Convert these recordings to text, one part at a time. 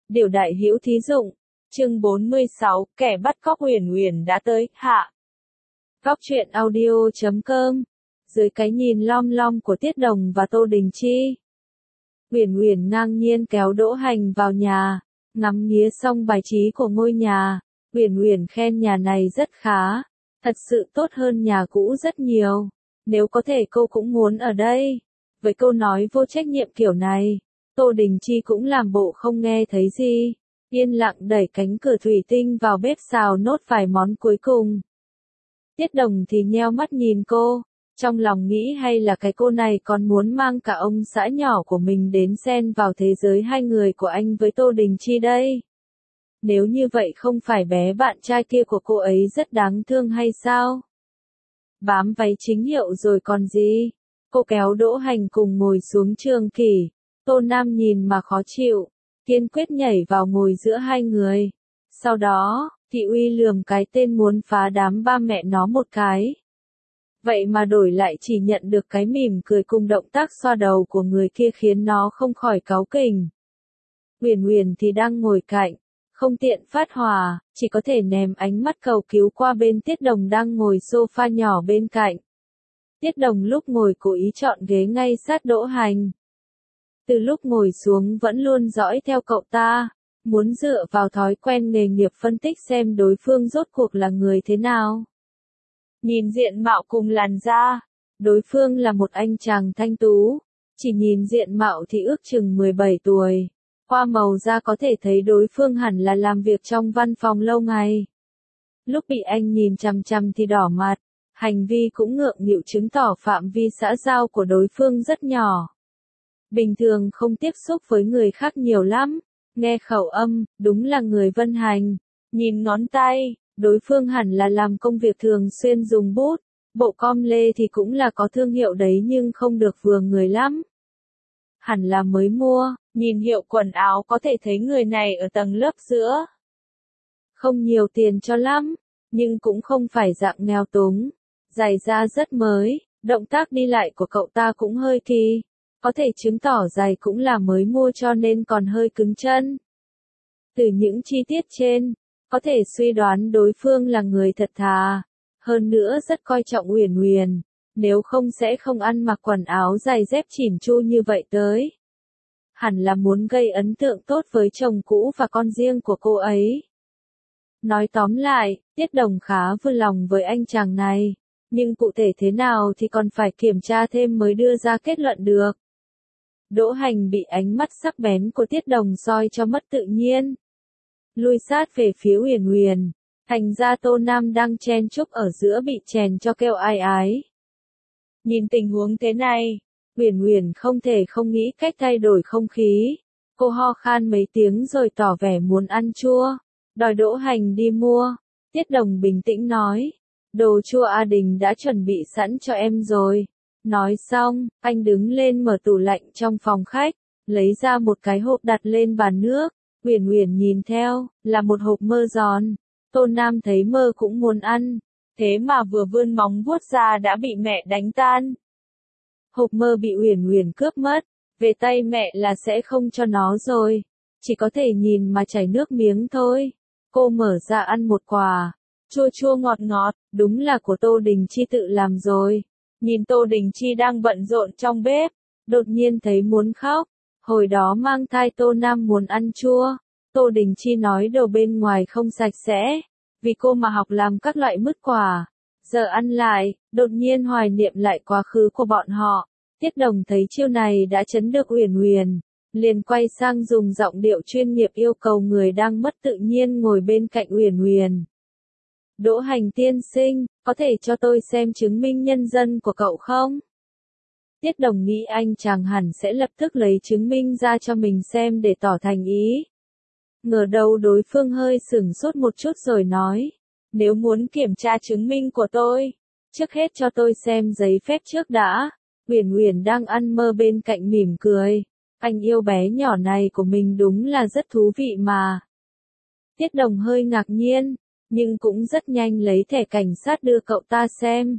Điều đại hữu thí dụng. Chương 46, kẻ bắt cóc Uyển Uyển đã tới, hạ. Góc truyện audio.com. Dưới cái nhìn lom lom của Tiết Đồng và Tô Đình Chi, Uyển Uyển ngang nhiên kéo Đỗ Hành vào nhà, ngắm nghía xong bài trí của ngôi nhà, Uyển Uyển khen nhà này rất khá, thật sự tốt hơn nhà cũ rất nhiều. Nếu có thể cô cũng muốn ở đây. Với câu nói vô trách nhiệm kiểu này, Tô Đình Chi cũng làm bộ không nghe thấy gì, yên lặng đẩy cánh cửa thủy tinh vào bếp xào nốt vài món cuối cùng. Tiết Đồng thì nheo mắt nhìn cô, trong lòng nghĩ hay là cái cô này còn muốn mang cả ông xã nhỏ của mình đến xen vào thế giới hai người của anh với Tô Đình Chi đây. Nếu như vậy không phải bé bạn trai kia của cô ấy rất đáng thương hay sao? Bám váy chính hiệu rồi còn gì? Cô kéo Đỗ Hành cùng ngồi xuống trường kỷ. Tô Nam nhìn mà khó chịu, kiên quyết nhảy vào ngồi giữa hai người. Sau đó, Thị Uy lườm cái tên muốn phá đám ba mẹ nó một cái. Vậy mà đổi lại chỉ nhận được cái mỉm cười cùng động tác xoa đầu của người kia khiến nó không khỏi cáu kỉnh. Uyển Uyển thì đang ngồi cạnh, không tiện phát hỏa, chỉ có thể ném ánh mắt cầu cứu qua bên Tiết Đồng đang ngồi sofa nhỏ bên cạnh. Tiết Đồng lúc ngồi cố ý chọn ghế ngay sát Đỗ Hành. Từ lúc ngồi xuống vẫn luôn dõi theo cậu ta, muốn dựa vào thói quen nghề nghiệp phân tích xem đối phương rốt cuộc là người thế nào. Nhìn diện mạo cùng làn da, đối phương là một anh chàng thanh tú, chỉ nhìn diện mạo thì ước chừng 17 tuổi. Qua màu da có thể thấy đối phương hẳn là làm việc trong văn phòng lâu ngày. Lúc bị anh nhìn chằm chằm thì đỏ mặt, hành vi cũng ngượng nghịu chứng tỏ phạm vi xã giao của đối phương rất nhỏ. Bình thường không tiếp xúc với người khác nhiều lắm, nghe khẩu âm, đúng là người Vân Hành. Nhìn ngón tay, đối phương hẳn là làm công việc thường xuyên dùng bút, bộ com lê thì cũng là có thương hiệu đấy nhưng không được vừa người lắm. Hẳn là mới mua, nhìn hiệu quần áo có thể thấy người này ở tầng lớp giữa. Không nhiều tiền cho lắm, nhưng cũng không phải dạng nghèo túng. Giày da rất mới, động tác đi lại của cậu ta cũng hơi kỳ. Có thể chứng tỏ giày cũng là mới mua cho nên còn hơi cứng chân. Từ những chi tiết trên, có thể suy đoán đối phương là người thật thà. Hơn nữa rất coi trọng Uyển Uyển, nếu không sẽ không ăn mặc quần áo giày dép chỉn chu như vậy tới. Hẳn là muốn gây ấn tượng tốt với chồng cũ và con riêng của cô ấy. Nói tóm lại, Tiết Đồng khá vui lòng với anh chàng này, nhưng cụ thể thế nào thì còn phải kiểm tra thêm mới đưa ra kết luận được. Đỗ Hành bị ánh mắt sắc bén của Tiết Đồng soi cho mất tự nhiên. Lui sát về phía Uyển Uyển, thành ra Tô Nam đang chen chúc ở giữa bị chèn cho kêu ai ái. Nhìn tình huống thế này, Uyển Uyển không thể không nghĩ cách thay đổi không khí. Cô ho khan mấy tiếng rồi tỏ vẻ muốn ăn chua, đòi Đỗ Hành đi mua. Tiết Đồng bình tĩnh nói, đồ chua A Đình đã chuẩn bị sẵn cho em rồi. Nói xong, anh đứng lên mở tủ lạnh trong phòng khách, lấy ra một cái hộp đặt lên bàn nước. Uyển Uyển nhìn theo, là một hộp mơ giòn. Tô Nam thấy mơ cũng muốn ăn, thế mà vừa vươn móng vuốt ra đã bị mẹ đánh tan. Hộp mơ bị Uyển Uyển cướp mất, về tay mẹ là sẽ không cho nó rồi, chỉ có thể nhìn mà chảy nước miếng thôi. Cô mở ra ăn một quả, chua chua ngọt ngọt, đúng là của Tô Đình Chi tự làm rồi. Nhìn Tô Đình Chi đang bận rộn trong bếp, đột nhiên thấy muốn khóc. Hồi đó mang thai Tô Nam muốn ăn chua, Tô Đình Chi nói đồ bên ngoài không sạch sẽ, vì cô mà học làm các loại mứt quả. Giờ ăn lại, đột nhiên hoài niệm lại quá khứ của bọn họ. Tiết Đồng thấy chiêu này đã chấn được Uyển Uyển, liền quay sang dùng giọng điệu chuyên nghiệp yêu cầu người đang mất tự nhiên ngồi bên cạnh Uyển Uyển. Đỗ Hành tiên sinh, có thể cho tôi xem chứng minh nhân dân của cậu không? Tiết Đồng nghĩ anh chàng hẳn sẽ lập tức lấy chứng minh ra cho mình xem để tỏ thành ý. Ngờ đâu đối phương hơi sửng sốt một chút rồi nói, nếu muốn kiểm tra chứng minh của tôi, trước hết cho tôi xem giấy phép trước đã. Uyển Uyển đang ăn mơ bên cạnh mỉm cười, anh yêu bé nhỏ này của mình đúng là rất thú vị mà. Tiết Đồng hơi ngạc nhiên, nhưng cũng rất nhanh lấy thẻ cảnh sát đưa cậu ta xem.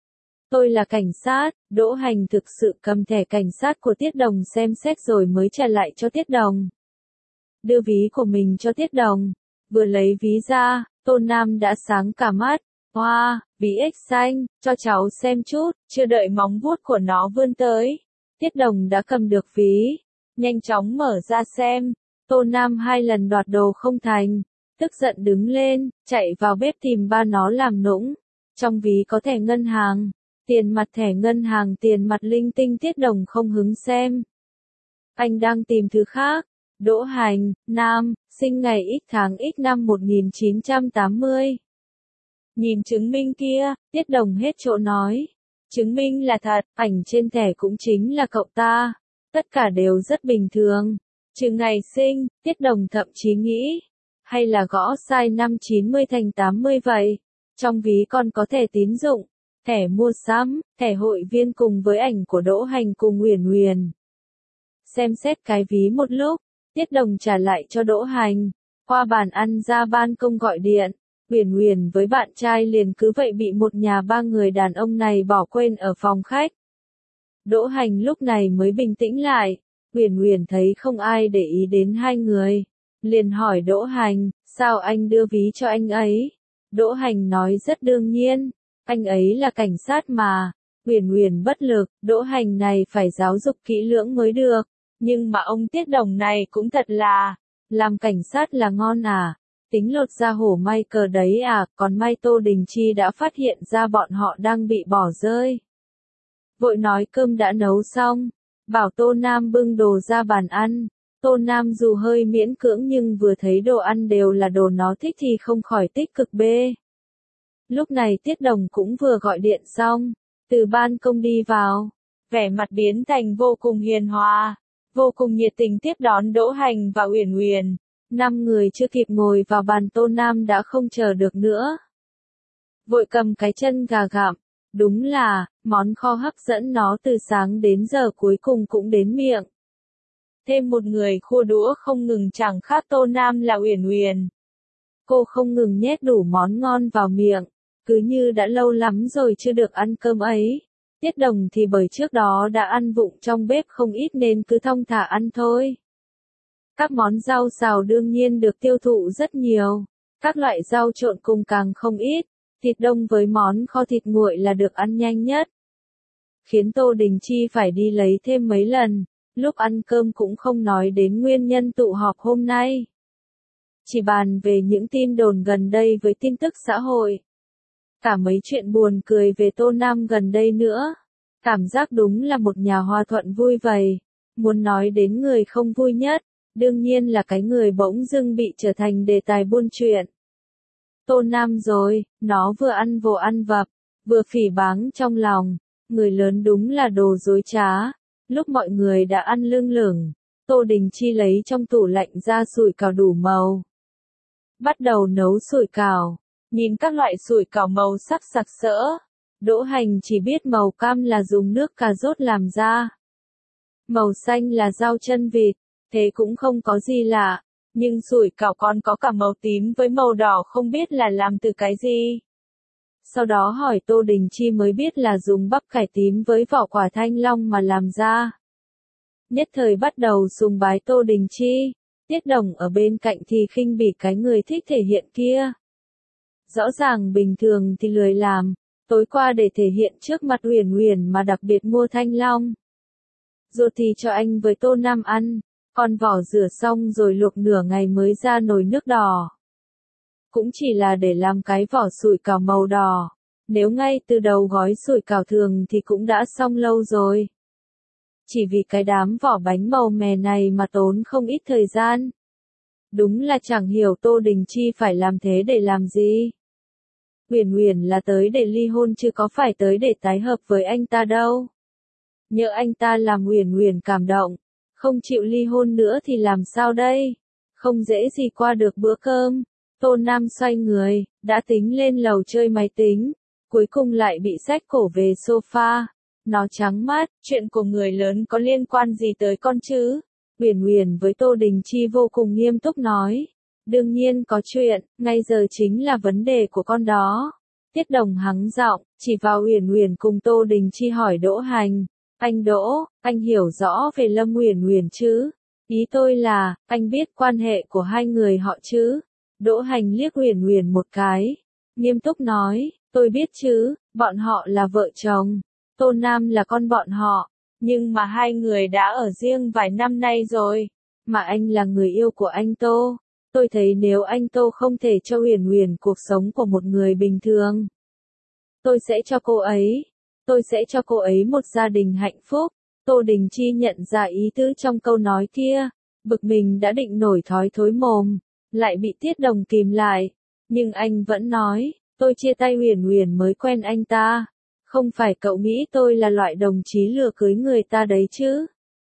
Tôi là cảnh sát. Đỗ Hành thực sự cầm thẻ cảnh sát của Tiết Đồng xem xét rồi mới trả lại cho Tiết Đồng. đưa ví của mình cho Tiết Đồng. Vừa lấy ví ra, Tô Nam đã sáng cả mắt. Hoa, ví ếch xanh, cho cháu xem chút, chưa đợi móng vuốt của nó vươn tới. Tiết Đồng đã cầm được ví, nhanh chóng mở ra xem. Tô Nam 2 lần đoạt đồ không thành, tức giận đứng lên, chạy vào bếp tìm ba nó làm nũng. Trong ví có thẻ ngân hàng, tiền mặt, thẻ ngân hàng, tiền mặt linh tinh. Tiết Đồng không hứng xem. Anh đang tìm thứ khác. Đỗ Hành, nam, sinh ngày X tháng X năm 1980. Nhìn chứng minh kia, Tiết Đồng hết chỗ nói. Chứng minh là thật, ảnh trên thẻ cũng chính là cậu ta. Tất cả đều rất bình thường. Trừ ngày sinh, Tiết Đồng thậm chí nghĩ, hay là gõ sai năm 90 thành 80 vậy. Trong ví còn có thẻ tín dụng, thẻ mua sắm, thẻ hội viên cùng với ảnh của Đỗ Hành cùng Uyển Uyển. Xem xét cái ví một lúc, Tiết Đồng trả lại cho Đỗ Hành. Qua bàn ăn ra ban công gọi điện, Uyển Uyển với bạn trai liền cứ vậy bị một nhà 3 người đàn ông này bỏ quên ở phòng khách. Đỗ Hành lúc này mới bình tĩnh lại. Uyển Uyển thấy không ai để ý đến 2 người, liền hỏi Đỗ Hành, sao anh đưa ví cho anh ấy? Đỗ Hành nói rất đương nhiên, anh ấy là cảnh sát mà. Uyển Uyển bất lực, Đỗ Hành này phải giáo dục kỹ lưỡng mới được. Nhưng mà ông Tiết Đồng này cũng thật là, làm cảnh sát là ngon à, tính lột da hổ may cờ đấy à, còn may Tô Đình Chi đã phát hiện ra bọn họ đang bị bỏ rơi. Vội nói cơm đã nấu xong, bảo Tô Nam bưng đồ ra bàn ăn. Tô Nam dù hơi miễn cưỡng nhưng vừa thấy đồ ăn đều là đồ nó thích thì không khỏi tích cực bê. Lúc này Tiết Đồng cũng vừa gọi điện xong, từ ban công đi vào, vẻ mặt biến thành vô cùng hiền hòa, vô cùng nhiệt tình tiếp đón Đỗ Hành và Uyển Uyển. 5 người chưa kịp ngồi vào bàn, Tô Nam đã không chờ được nữa. Vội cầm cái chân gà gặm, đúng là, món kho hấp dẫn nó từ sáng đến giờ cuối cùng cũng đến miệng. Thêm một người khua đũa không ngừng chẳng khác Tô Nam là Uyển Uyển. Cô không ngừng nhét đủ món ngon vào miệng, cứ như đã lâu lắm rồi chưa được ăn cơm ấy. Tiết Đồng thì bởi trước đó đã ăn vụng trong bếp không ít nên cứ thong thả ăn thôi. Các món rau xào đương nhiên được tiêu thụ rất nhiều, các loại rau trộn cùng càng không ít, thịt đông với món kho thịt nguội là được ăn nhanh nhất. Khiến Tô Đình Chi phải đi lấy thêm mấy lần, lúc ăn cơm cũng không nói đến nguyên nhân tụ họp hôm nay. Chỉ bàn về những tin đồn gần đây với tin tức xã hội. Cả mấy chuyện buồn cười về Tô Nam gần đây nữa. Cảm giác đúng là một nhà hòa thuận vui vầy. Muốn nói đến người không vui nhất, đương nhiên là cái người bỗng dưng bị trở thành đề tài buôn chuyện. Tô Nam rồi, nó vừa ăn vồ ăn vập, vừa phỉ báng trong lòng. Người lớn đúng là đồ dối trá. Lúc mọi người đã ăn lưng lửng, Tô Đình Chi lấy trong tủ lạnh ra sủi cảo đủ màu. Bắt đầu nấu sủi cảo. Nhìn các loại sủi cảo màu sắc sặc sỡ. Đỗ Hành chỉ biết màu cam là dùng nước cà rốt làm ra. Màu xanh là rau chân vịt, thế cũng không có gì lạ. Nhưng sủi cảo còn có cả màu tím với màu đỏ không biết là làm từ cái gì. Sau đó hỏi Tô Đình Chi mới biết là dùng bắp cải tím với vỏ quả thanh long mà làm ra. Nhất thời bắt đầu sùng bái Tô Đình Chi. Tiết Đồng ở bên cạnh thì khinh bỉ cái người thích thể hiện kia. Rõ ràng bình thường thì lười làm, tối qua để thể hiện trước mặt Uyển Uyển mà đặc biệt mua thanh long. Ruột thì cho anh với Tô Nam ăn, còn vỏ rửa xong rồi luộc nửa ngày mới ra nồi nước đỏ. Cũng chỉ là để làm cái vỏ sủi cảo màu đỏ, nếu ngay từ đầu gói sủi cảo thường thì cũng đã xong lâu rồi. Chỉ vì cái đám vỏ bánh màu mè này mà tốn không ít thời gian. Đúng là chẳng hiểu Tô Đình Chi phải làm thế để làm gì. Uyển Uyển là tới để ly hôn chứ có phải tới để tái hợp với anh ta đâu. Nhỡ anh ta làm Uyển Uyển cảm động, không chịu ly hôn nữa thì làm sao đây? Không dễ gì qua được bữa cơm. Tô Nam xoay người, đã tính lên lầu chơi máy tính, cuối cùng lại bị xách cổ về sofa. Nó trắng mắt, chuyện của người lớn có liên quan gì tới con chứ? Uyển Uyển với Tô Đình Chi vô cùng nghiêm túc nói. Đương nhiên có chuyện, ngay giờ chính là vấn đề của con đó. Tiết Đồng hắng giọng, chỉ vào Uyển Uyển cùng Tô Đình Chi hỏi Đỗ Hành. Anh Đỗ, anh hiểu rõ về Lâm Uyển Uyển chứ? Ý tôi là, anh biết quan hệ của hai người họ chứ? Đỗ Hành liếc Huyền Huyền một cái, nghiêm túc nói, tôi biết chứ, bọn họ là vợ chồng, Tô Nam là con bọn họ, nhưng mà hai người đã ở riêng vài năm nay rồi, mà anh là người yêu của anh Tô. Tôi thấy nếu anh Tô không thể cho Huyền Huyền cuộc sống của một người bình thường, tôi sẽ cho cô ấy. Tôi sẽ cho cô ấy một gia đình hạnh phúc. Tô Đình Chi nhận ra ý tứ trong câu nói kia, bực mình đã định nổi thói thối mồm, lại bị Tiết Đồng kìm lại. Nhưng anh vẫn nói, tôi chia tay Huyền Huyền mới quen anh ta. Không phải cậu nghĩ tôi là loại đồng chí lừa cưới người ta đấy chứ?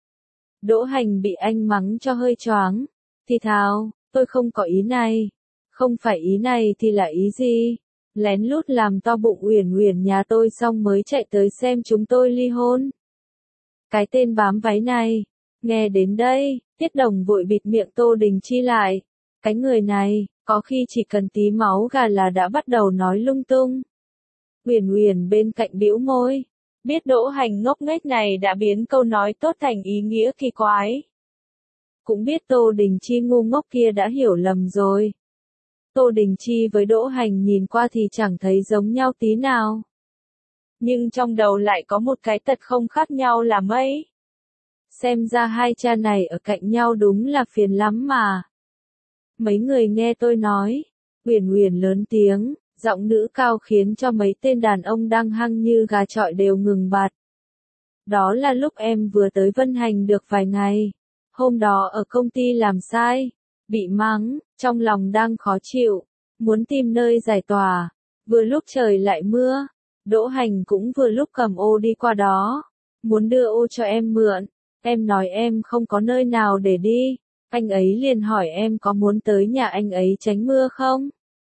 Đỗ Hành bị anh mắng cho hơi choáng. Thì thào, tôi không có ý này. Không phải ý này thì là ý gì? Lén lút làm to bụng Huyền Huyền nhà tôi xong mới chạy tới xem chúng tôi ly hôn. Cái tên bám váy này. Nghe đến đây, Tiết Đồng vội bịt miệng Tô Đình Chi lại. Cái người này, có khi chỉ cần tí máu gà là đã bắt đầu nói lung tung. Huyền Huyền bên cạnh bĩu môi. Biết Đỗ Hành ngốc nghếch này đã biến câu nói tốt thành ý nghĩa kỳ quái. Cũng biết Tô Đình Chi ngu ngốc kia đã hiểu lầm rồi. Tô Đình Chi với Đỗ Hành nhìn qua thì chẳng thấy giống nhau tí nào. Nhưng trong đầu lại có một cái tật không khác nhau là mấy. Xem ra hai cha này ở cạnh nhau đúng là phiền lắm mà. Mấy người nghe tôi nói. Huyền Huyền lớn tiếng, giọng nữ cao khiến cho mấy tên đàn ông đang hăng như gà chọi đều ngừng bặt. Đó là lúc em vừa tới Vân Hành được vài ngày. Hôm đó ở công ty làm sai, bị mắng, trong lòng đang khó chịu, muốn tìm nơi giải tỏa. Vừa lúc trời lại mưa, Đỗ Hành cũng vừa lúc cầm ô đi qua đó, muốn đưa ô cho em mượn. Em nói em không có nơi nào để đi, anh ấy liền hỏi em có muốn tới nhà anh ấy tránh mưa không?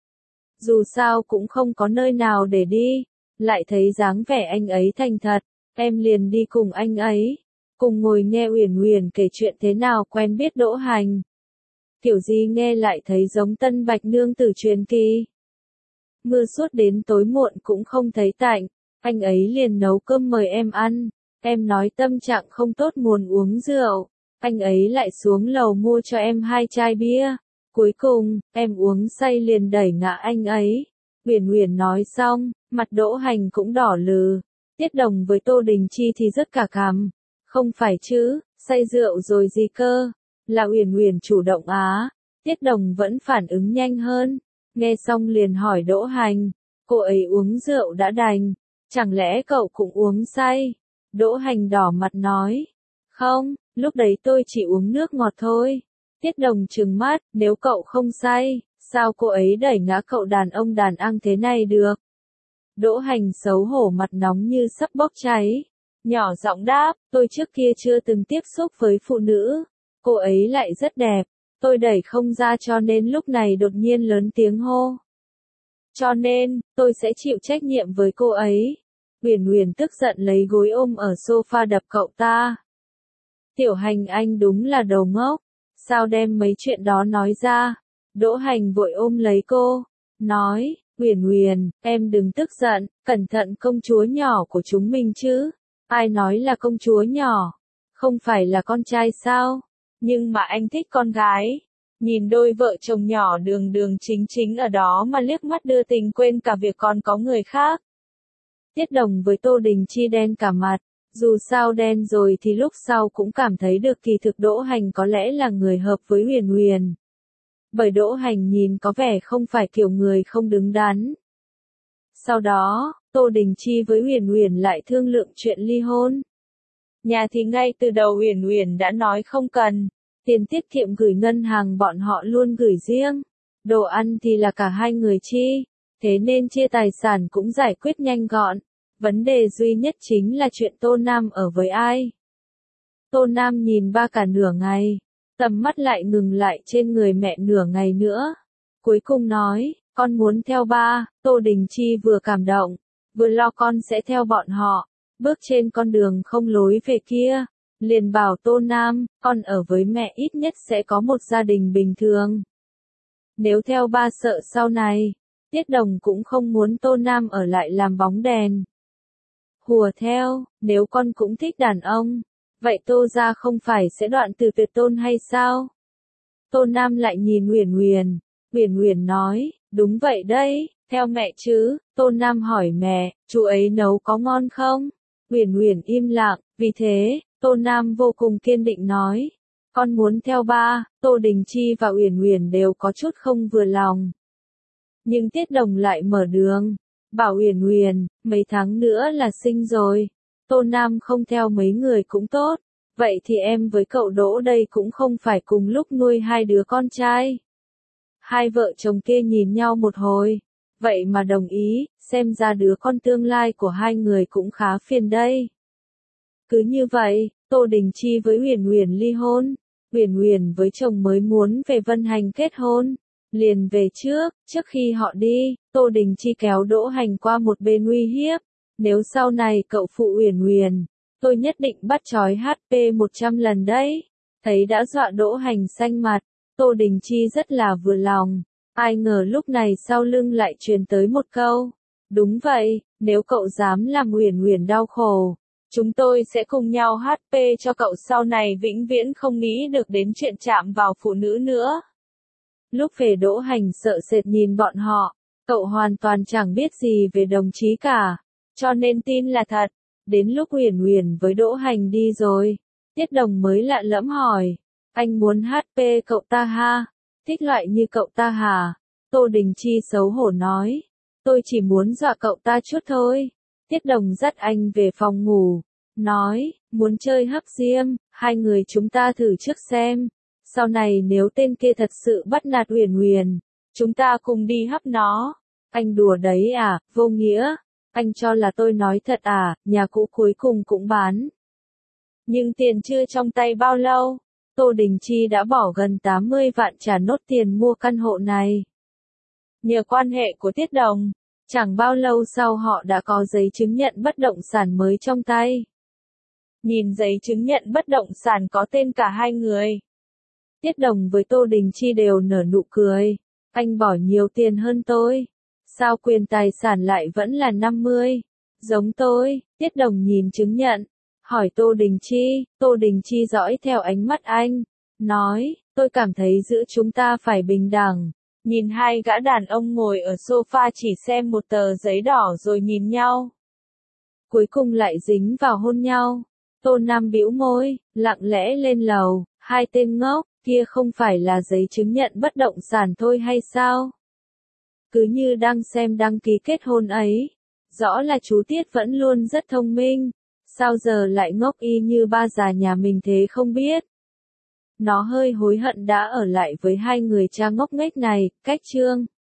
Dù sao cũng không có nơi nào để đi, lại thấy dáng vẻ anh ấy thành thật, em liền đi cùng anh ấy, cùng ngồi nghe Huyền Huyền kể chuyện thế nào quen biết Đỗ Hành. Kiểu gì nghe lại thấy giống Tân Bạch Nương Tử truyền kỳ. Mưa suốt đến tối muộn cũng không thấy tạnh, anh ấy liền nấu cơm mời em ăn, em nói tâm trạng không tốt muốn uống rượu, anh ấy lại xuống lầu mua cho em 2 chai bia. Cuối cùng, em uống say liền đẩy ngã anh ấy. Huyền Huyền nói xong, mặt Đỗ Hành cũng đỏ lừ. Tiết Đồng với Tô Đình Chi thì rất cả cằm. Không phải chứ, say rượu rồi gì cơ? Là Huyền Huyền chủ động á. Tiết Đồng vẫn phản ứng nhanh hơn. Nghe xong liền hỏi Đỗ Hành. Cô ấy uống rượu đã đành. Chẳng lẽ cậu cũng uống say? Đỗ Hành đỏ mặt nói. Không, lúc đấy tôi chỉ uống nước ngọt thôi. Tiết Đồng trừng mắt, nếu cậu không say, sao cô ấy đẩy ngã cậu đàn ông đàn ăn thế này được? Đỗ Hành xấu hổ mặt nóng như sắp bốc cháy. Nhỏ giọng đáp, tôi trước kia chưa từng tiếp xúc với phụ nữ. Cô ấy lại rất đẹp. Tôi đẩy không ra cho nên lúc này đột nhiên lớn tiếng hô. Cho nên, tôi sẽ chịu trách nhiệm với cô ấy. Huyền Huyền tức giận lấy gối ôm ở sofa đập cậu ta. Tiểu Hành anh đúng là đầu ngốc. Sao đem mấy chuyện đó nói ra? Đỗ Hành vội ôm lấy cô, nói, Huyền Huyền, em đừng tức giận, cẩn thận công chúa nhỏ của chúng mình chứ. Ai nói là công chúa nhỏ? Không phải là con trai sao? Nhưng mà anh thích con gái. Nhìn đôi vợ chồng nhỏ đường đường chính chính ở đó mà liếc mắt đưa tình quên cả việc còn có người khác. Tiết Đồng với Tô Đình Chi đen cả mặt. Dù sao đen rồi thì lúc sau cũng cảm thấy được kỳ thực Đỗ Hành có lẽ là người hợp với Huyền Huyền. Bởi Đỗ Hành nhìn có vẻ không phải kiểu người không đứng đắn. Sau đó, Tô Đình Chi với Huyền Huyền lại thương lượng chuyện ly hôn. Nhà thì ngay từ đầu Huyền Huyền đã nói không cần, tiền tiết kiệm gửi ngân hàng bọn họ luôn gửi riêng. Đồ ăn thì là cả hai người chi, thế nên chia tài sản cũng giải quyết nhanh gọn. Vấn đề duy nhất chính là chuyện Tô Nam ở với ai. Tô Nam nhìn ba cả nửa ngày, tầm mắt lại ngừng lại trên người mẹ nửa ngày nữa. Cuối cùng nói, con muốn theo ba. Tô Đình Chi vừa cảm động, vừa lo con sẽ theo bọn họ, bước trên con đường không lối về kia. Liền bảo Tô Nam, con ở với mẹ ít nhất sẽ có một gia đình bình thường. Nếu theo ba sợ sau này, Tiết Đồng cũng không muốn Tô Nam ở lại làm bóng đèn. Hùa theo, nếu con cũng thích đàn ông, Vậy Tô gia không phải sẽ đoạn từ tuyệt tôn hay sao? Tô Nam lại nhìn Uyển Uyển. Uyển Uyển nói, đúng vậy đấy, theo mẹ chứ. Tô Nam hỏi mẹ, chú ấy nấu có ngon không? Uyển Uyển im lặng, vì thế, Tô Nam vô cùng kiên định nói, con muốn theo ba. Tô Đình Chi và Uyển Uyển đều có chút không vừa lòng. Nhưng Tiết Đồng lại mở đường, bảo Uyển Uyển, mấy tháng nữa là sinh rồi. Tô Nam không theo mấy người cũng tốt. Vậy thì em với cậu Đỗ đây cũng không phải cùng lúc nuôi hai đứa con trai. Hai vợ chồng kia nhìn nhau một hồi. Vậy mà đồng ý, xem ra đứa con tương lai của hai người cũng khá phiền đây. Cứ như vậy, Tô Đình Chi với Uyển Uyển ly hôn. Uyển Uyển với chồng mới muốn về Vân Hành kết hôn. Liền về trước khi họ đi, Tô Đình Chi kéo Đỗ Hành qua một bên uy hiếp. Nếu sau này cậu phụ Uyển Uyển, tôi nhất định bắt trói HP 100 lần đấy. Thấy đã dọa Đỗ Hành xanh mặt, Tô Đình Chi rất là vừa lòng. Ai ngờ lúc này sau lưng lại truyền tới một câu. Đúng vậy, nếu cậu dám làm Uyển Uyển đau khổ, chúng tôi sẽ cùng nhau HP cho cậu sau này vĩnh viễn không nghĩ được đến chuyện chạm vào phụ nữ nữa. Lúc về Đỗ Hành sợ sệt nhìn bọn họ, cậu hoàn toàn chẳng biết gì về đồng chí cả, cho nên tin là thật. Đến lúc Uyển Uyển với Đỗ Hành đi rồi, Tiết Đồng mới lạ lẫm hỏi, anh muốn HP cậu ta ha? Thích loại như cậu ta hả? Tô Đình Chi xấu hổ nói, tôi chỉ muốn dọa cậu ta chút thôi. Tiết Đồng dắt anh về phòng ngủ, nói, muốn chơi hấp diêm, hai người chúng ta thử trước xem. Sau này nếu tên kia thật sự bắt nạt Uyển Uyển, chúng ta cùng đi hấp nó. Anh đùa đấy à, vô nghĩa. Anh cho là tôi nói thật à, nhà cũ cuối cùng cũng bán. Nhưng tiền chưa trong tay bao lâu, Tô Đình Chi đã bỏ gần 80 vạn trả nốt tiền mua căn hộ này. Nhờ quan hệ của Tiết Đồng, chẳng bao lâu sau họ đã có giấy chứng nhận bất động sản mới trong tay. Nhìn giấy chứng nhận bất động sản có tên cả hai người. Tiết Đồng với Tô Đình Chi đều nở nụ cười. Anh bỏ nhiều tiền hơn tôi. Sao quyền tài sản lại vẫn là 50? Giống tôi. Tiết Đồng nhìn chứng nhận. Hỏi Tô Đình Chi. Tô Đình Chi dõi theo ánh mắt anh. Nói, tôi cảm thấy giữa chúng ta phải bình đẳng. Nhìn hai gã đàn ông ngồi ở sofa chỉ xem một tờ giấy đỏ rồi nhìn nhau. Cuối cùng lại dính vào hôn nhau. Tô Nam bĩu môi, lặng lẽ lên lầu. Hai tên ngốc, kia không phải là giấy chứng nhận bất động sản thôi hay sao? Cứ như đang xem đăng ký kết hôn ấy. Rõ là chú Tiết vẫn luôn rất thông minh. Sao giờ lại ngốc y như ba già nhà mình thế không biết? Nó hơi hối hận đã ở lại với hai người cha ngốc nghếch này. Cách chương